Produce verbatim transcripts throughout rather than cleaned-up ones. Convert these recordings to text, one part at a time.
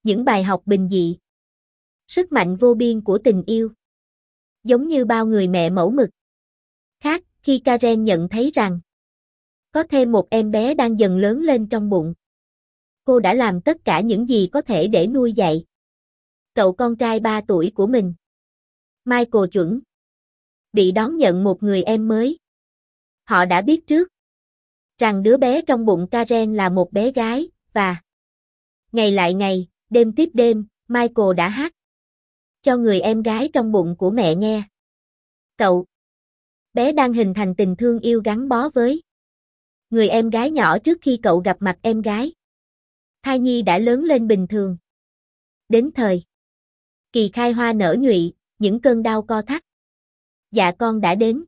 Những bài học bình dị. Sức mạnh vô biên của tình yêu. Giống như bao người mẹ mẫu mực khác, khi Karen nhận thấy rằng có thêm một em bé đang dần lớn lên trong bụng, cô đã làm tất cả những gì có thể để nuôi dạy cậu con trai ba tuổi của mình. Michael chuẩn bị đón nhận một người em mới. Họ đã biết trước rằng đứa bé trong bụng Karen là một bé gái, và ngày lại ngày, đêm tiếp đêm, Michael đã hát cho người em gái trong bụng của mẹ nghe. Cậu bé đang hình thành tình thương yêu gắn bó với người em gái nhỏ trước khi cậu gặp mặt em gái. Thai nhi đã lớn lên bình thường. Đến thời kỳ khai hoa nở nhụy, những cơn đau co thắt dạ con đã đến.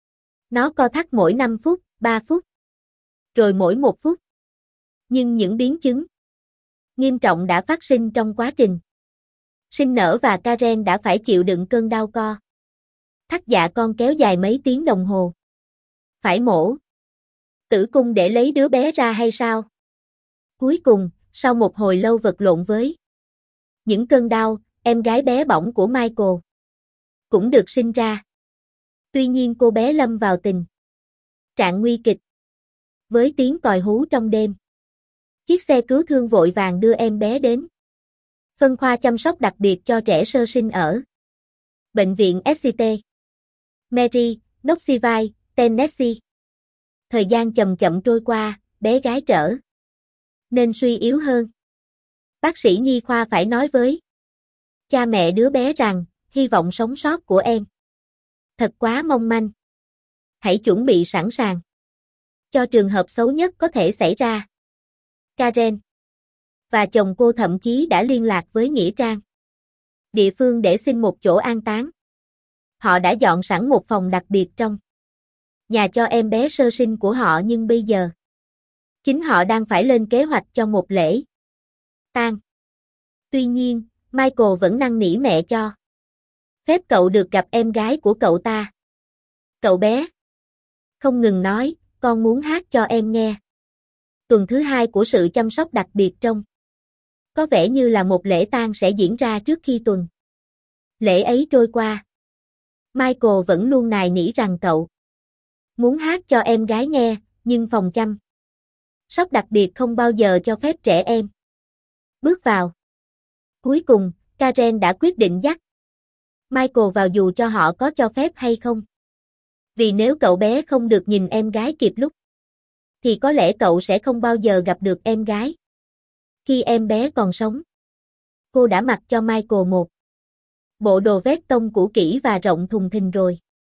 Nó co thắt mỗi năm phút, ba phút, rồi mỗi một phút. Nhưng những biến chứng nghiêm trọng đã phát sinh trong quá trình sinh nở, và Karen đã phải chịu đựng cơn đau co thắt dạ con kéo dài mấy tiếng đồng hồ. Phải mổ tử cung để lấy đứa bé ra hay sao? Cuối cùng, sau một hồi lâu vật lộn với những cơn đau, em gái bé bỏng của Michael cũng được sinh ra. Tuy nhiên cô bé lâm vào tình trạng nguy kịch. Với tiếng còi hú trong đêm, chiếc xe cứu thương vội vàng đưa em bé đến phân khoa chăm sóc đặc biệt cho trẻ sơ sinh ở bệnh viện ét xê tê Mary, Knoxville, Tennessee. Thời gian chậm chậm trôi qua, bé gái trở nên suy yếu hơn. Bác sĩ nhi khoa phải nói với cha mẹ đứa bé rằng, hy vọng sống sót của em thật quá mong manh. Hãy chuẩn bị sẵn sàng cho trường hợp xấu nhất có thể xảy ra. Karen và chồng cô thậm chí đã liên lạc với nghĩa trang địa phương để xin một chỗ an táng. Họ đã dọn sẵn một phòng đặc biệt trong nhà cho em bé sơ sinh của họ, nhưng bây giờ chính họ đang phải lên kế hoạch cho một lễ tang. Tuy nhiên, Michael vẫn năn nỉ mẹ cho phép cậu được gặp em gái của cậu ta. Cậu bé không ngừng nói, con muốn hát cho em nghe. Tuần thứ hai của sự chăm sóc đặc biệt trong có vẻ như là một lễ tang sẽ diễn ra trước khi tuần lễ ấy trôi qua. Michael vẫn luôn nài nỉ rằng cậu muốn hát cho em gái nghe, nhưng phòng chăm sóc đặc biệt không bao giờ cho phép trẻ em bước vào. Cuối cùng, Karen đã quyết định dắt Michael vào dù cho họ có cho phép hay không. Vì nếu cậu bé không được nhìn em gái kịp lúc, thì có lẽ cậu sẽ không bao giờ gặp được em gái khi em bé còn sống. Cô đã mặc cho Michael một bộ đồ vest tông cũ kỹ và rộng thùng thình rồi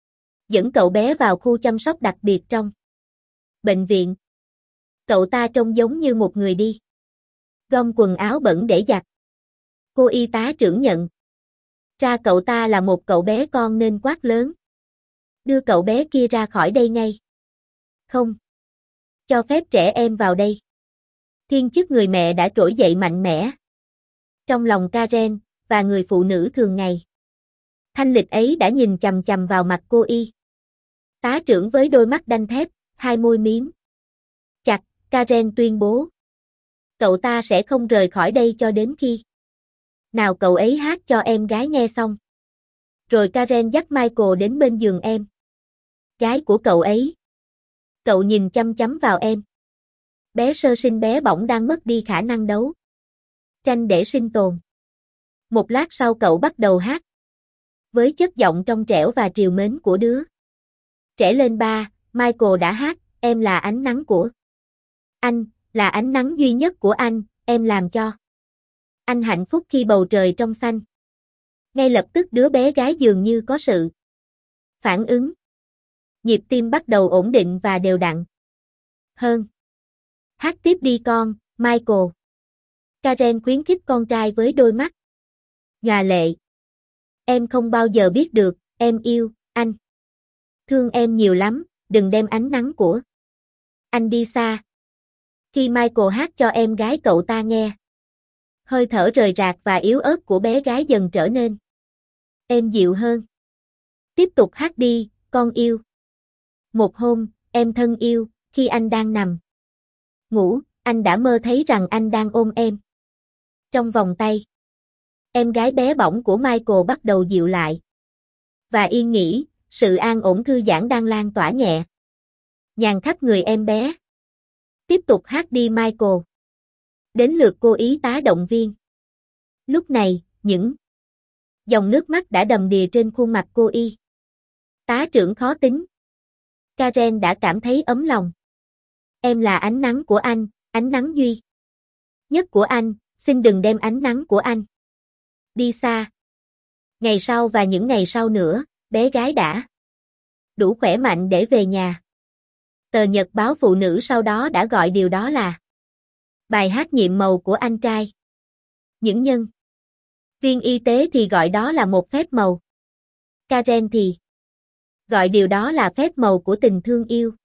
dẫn cậu bé vào khu chăm sóc đặc biệt trong bệnh viện. Cậu ta trông giống như một người đi gom quần áo bẩn để giặt. Cô y tá trưởng nhận ra cậu ta là một cậu bé con nên quát lớn, đưa cậu bé kia ra khỏi đây ngay. Không cho phép trẻ em vào đây. Thiên chức người mẹ đã trỗi dậy mạnh mẽ trong lòng Karen, và người phụ nữ thường ngày thanh lịch ấy đã nhìn chằm chằm vào mặt cô y tá trưởng với đôi mắt đanh thép, hai môi miếm chặt. Karen tuyên bố cậu ta sẽ không rời khỏi đây cho đến khi nào cậu ấy hát cho em gái nghe xong. Rồi Karen dắt Michael đến bên giường em gái của cậu ấy. Cậu nhìn chăm chăm vào em bé sơ sinh bé bỏng đang mất đi khả năng đấu tranh để sinh tồn. Một lát sau cậu bắt đầu hát với chất giọng trong trẻo và trìu mến của đứa trẻ lên ba. Michael đã hát, em là ánh nắng của anh, là ánh nắng duy nhất của anh, em làm cho anh hạnh phúc khi bầu trời trong xanh. Ngay lập tức đứa bé gái dường như có sự phản ứng. Nhịp tim bắt đầu ổn định và đều đặn hơn. Hát tiếp đi con, Michael. Karen khuyến khích con trai với đôi mắt nhòa lệ. Em không bao giờ biết được, em yêu anh. Thương em nhiều lắm, đừng đem ánh nắng của anh đi xa. Khi Michael hát cho em gái cậu ta nghe, hơi thở rời rạc và yếu ớt của bé gái dần trở nên êm dịu hơn. Tiếp tục hát đi, con yêu. Một hôm, em thân yêu, khi anh đang nằm ngủ, anh đã mơ thấy rằng anh đang ôm em. Trong vòng tay, em gái bé bỏng của Michael bắt đầu dịu lại. Và yên nghỉ, sự an ổn thư giãn đang lan tỏa nhẹ nhàng khắp người em bé. Tiếp tục hát đi Michael. Đến lượt cô y tá động viên. Lúc này, những dòng nước mắt đã đầm đìa trên khuôn mặt cô y tá trưởng khó tính. Karen đã cảm thấy ấm lòng. Em là ánh nắng của anh, ánh nắng duy nhất của anh, xin đừng đem ánh nắng của anh đi xa. Ngày sau và những ngày sau nữa, bé gái đã đủ khỏe mạnh để về nhà. Tờ nhật báo phụ nữ sau đó đã gọi điều đó là bài hát nhiệm màu của anh trai. Những nhân viên y tế thì gọi đó là một phép màu. Karen thì gọi điều đó là phép màu của tình thương yêu.